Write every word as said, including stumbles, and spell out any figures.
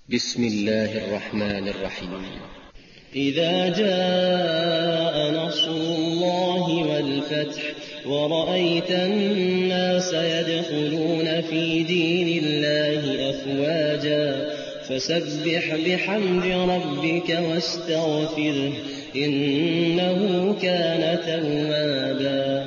بسم الله الرحمن الرحيم. إذا جاء نصر الله والفتح ورأيت الناس يدخلون في دين الله أفواجا فسبح بحمد ربك واستغفره إنه كان توابا.